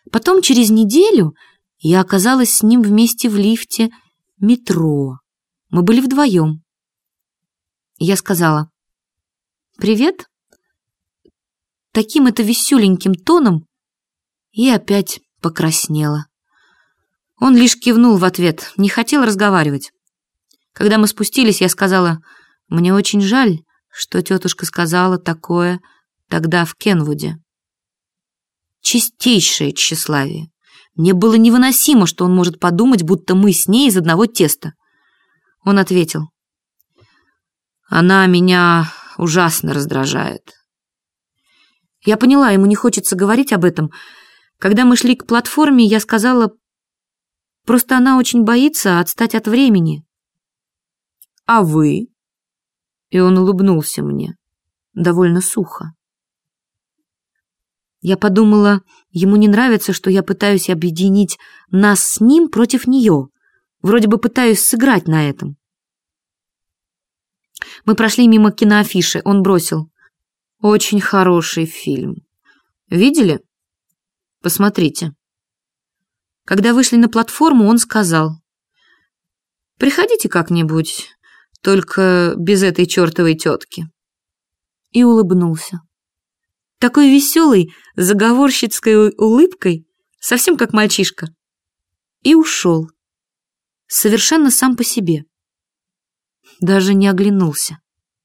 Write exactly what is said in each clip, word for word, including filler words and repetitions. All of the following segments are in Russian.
Потом через неделю я оказалась с ним вместе в лифте метро. Мы были вдвоем. Я сказала: «Привет», таким это веселеньким тоном, и опять покраснела. Он лишь кивнул в ответ, не хотел разговаривать. Когда мы спустились, я сказала: «Мне очень жаль, что тетушка сказала такое тогда в Кенвуде». Чистейшее тщеславие. Мне было невыносимо, что он может подумать, будто мы с ней из одного теста. Он ответил: «Она меня ужасно раздражает». Я поняла, ему не хочется говорить об этом. Когда мы шли к платформе, я сказала: «Просто она очень боится отстать от времени». «А вы?» И он улыбнулся мне, довольно сухо. Я подумала, ему не нравится, что я пытаюсь объединить нас с ним против нее. Вроде бы пытаюсь сыграть на этом. Мы прошли мимо киноафиши. Он бросил: «Очень хороший фильм. Видели? Посмотрите». Когда вышли на платформу, он сказал: «Приходите как-нибудь, только без этой чертовой тетки». И улыбнулся. Такой веселой, заговорщицкой улыбкой, совсем как мальчишка. И ушел. Совершенно сам по себе. Даже не оглянулся.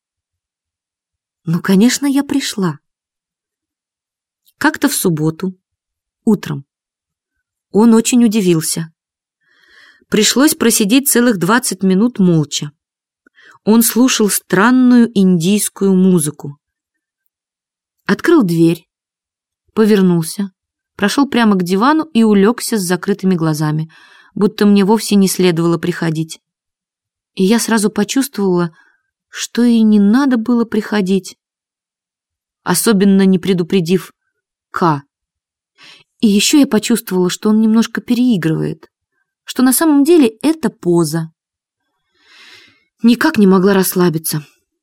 Ну, конечно, я пришла. Как-то в субботу, утром. Он очень удивился. Пришлось просидеть целых двадцать минут молча. Он слушал странную индийскую музыку. Открыл дверь, повернулся, прошел прямо к дивану и улегся с закрытыми глазами, будто мне вовсе не следовало приходить. И я сразу почувствовала, что и не надо было приходить, особенно не предупредив К. И еще я почувствовала, что он немножко переигрывает, что на самом деле это поза. Никак не могла расслабиться.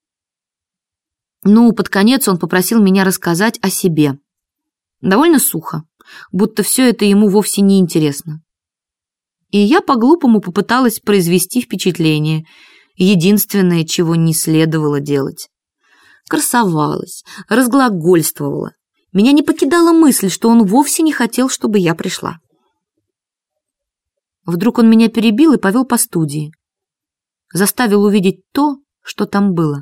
Ну, под конец он попросил меня рассказать о себе. Довольно сухо, будто все это ему вовсе не интересно. И я по-глупому попыталась произвести впечатление, единственное, чего не следовало делать. Красовалась, разглагольствовала. Меня не покидала мысль, что он вовсе не хотел, чтобы я пришла. Вдруг он меня перебил и повел по студии. Заставил увидеть то, что там было.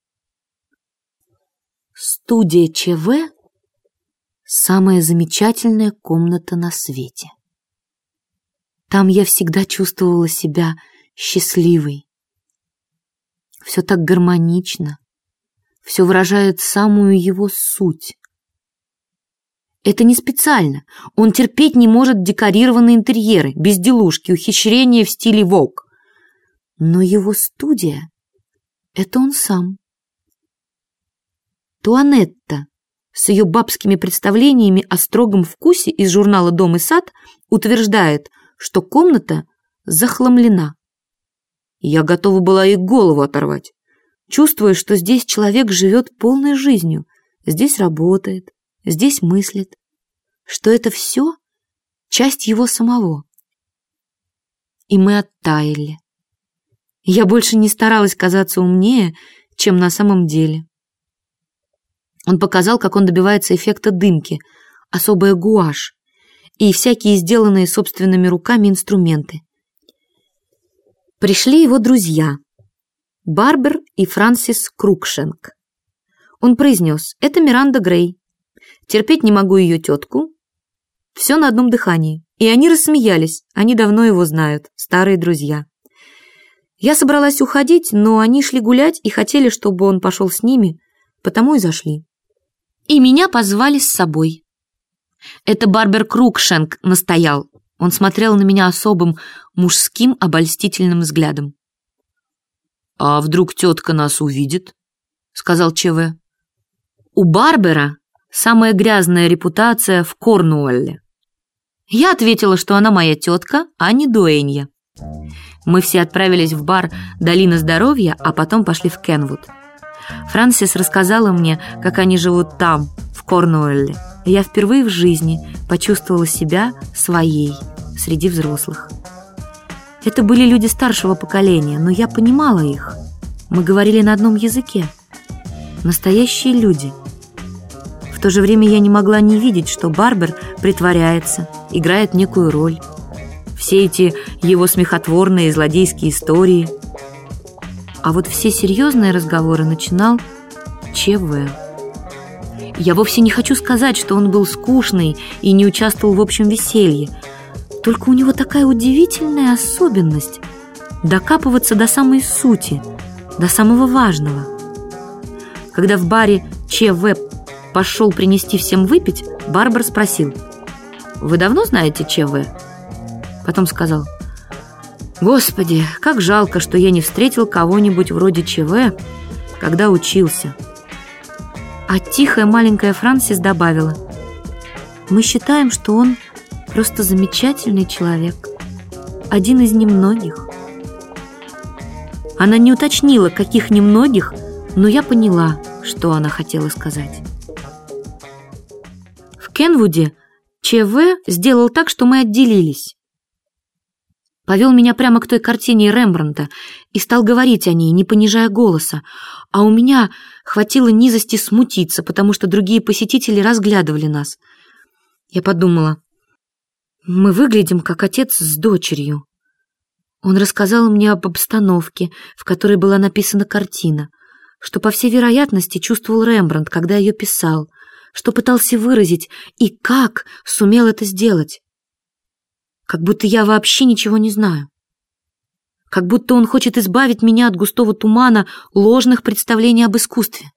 Студия ЧВ — самая замечательная комната на свете. Там я всегда чувствовала себя счастливой. Все так гармонично, все выражает самую его суть. Это не специально. Он терпеть не может декорированные интерьеры, безделушки, ухищрения в стиле Vogue. Но его студия — это он сам. Туанетта с ее бабскими представлениями о строгом вкусе из журнала «Дом и сад» утверждает, что комната захламлена. Я готова была ей голову оторвать, чувствуя, что здесь человек живет полной жизнью, здесь работает, здесь мыслит, что это все часть его самого. И мы оттаяли. Я больше не старалась казаться умнее, чем на самом деле. Он показал, как он добивается эффекта дымки, особая гуашь и всякие сделанные собственными руками инструменты. Пришли его друзья, Барбер и Франсис Крукшенк. Он произнес: «Это Миранда Грей. Терпеть не могу ее тетку». Все на одном дыхании. И они рассмеялись, они давно его знают, старые друзья. Я собралась уходить, но они шли гулять и хотели, чтобы он пошел с ними, потому и зашли. И меня позвали с собой. Это Барбер Крукшенк настоял. Он смотрел на меня особым мужским обольстительным взглядом. «А вдруг тетка нас увидит?» — сказал ЧВ. «У Барбера самая грязная репутация в Корнуолле». Я ответила, что она моя тетка, а не дуэнья. Мы все отправились в бар «Долина здоровья», а потом пошли в Кенвуд. Франсис рассказала мне, как они живут там, в Корнуолле, я впервые в жизни почувствовала себя своей среди взрослых. Это были люди старшего поколения, но я понимала их. Мы говорили на одном языке. Настоящие люди. В то же время я не могла не видеть, что Барбер притворяется, играет некую роль. Все эти его смехотворные злодейские истории. А вот все серьезные разговоры начинал ЧВ. Я вовсе не хочу сказать, что он был скучный и не участвовал в общем веселье. Только у него такая удивительная особенность – докапываться до самой сути, до самого важного. Когда в баре ЧВ пошел принести всем выпить, Барбер спросил: «Вы давно знаете ЧВ?» Потом сказал: «Господи, как жалко, что я не встретил кого-нибудь вроде ЧВ, когда учился». А тихая маленькая Франсис добавила: «Мы считаем, что он просто замечательный человек, один из немногих». Она не уточнила, каких немногих, но я поняла, что она хотела сказать. В Кенвуде ЧВ сделал так, что мы отделились. Повел меня прямо к той картине Рембрандта и стал говорить о ней, не понижая голоса, а у меня хватило низости смутиться, потому что другие посетители разглядывали нас. Я подумала: мы выглядим как отец с дочерью. Он рассказал мне об обстановке, в которой была написана картина, что, по всей вероятности, чувствовал Рембрандт, когда ее писал, что пытался выразить и как сумел это сделать. Как будто я вообще ничего не знаю. Как будто он хочет избавить меня от густого тумана ложных представлений об искусстве.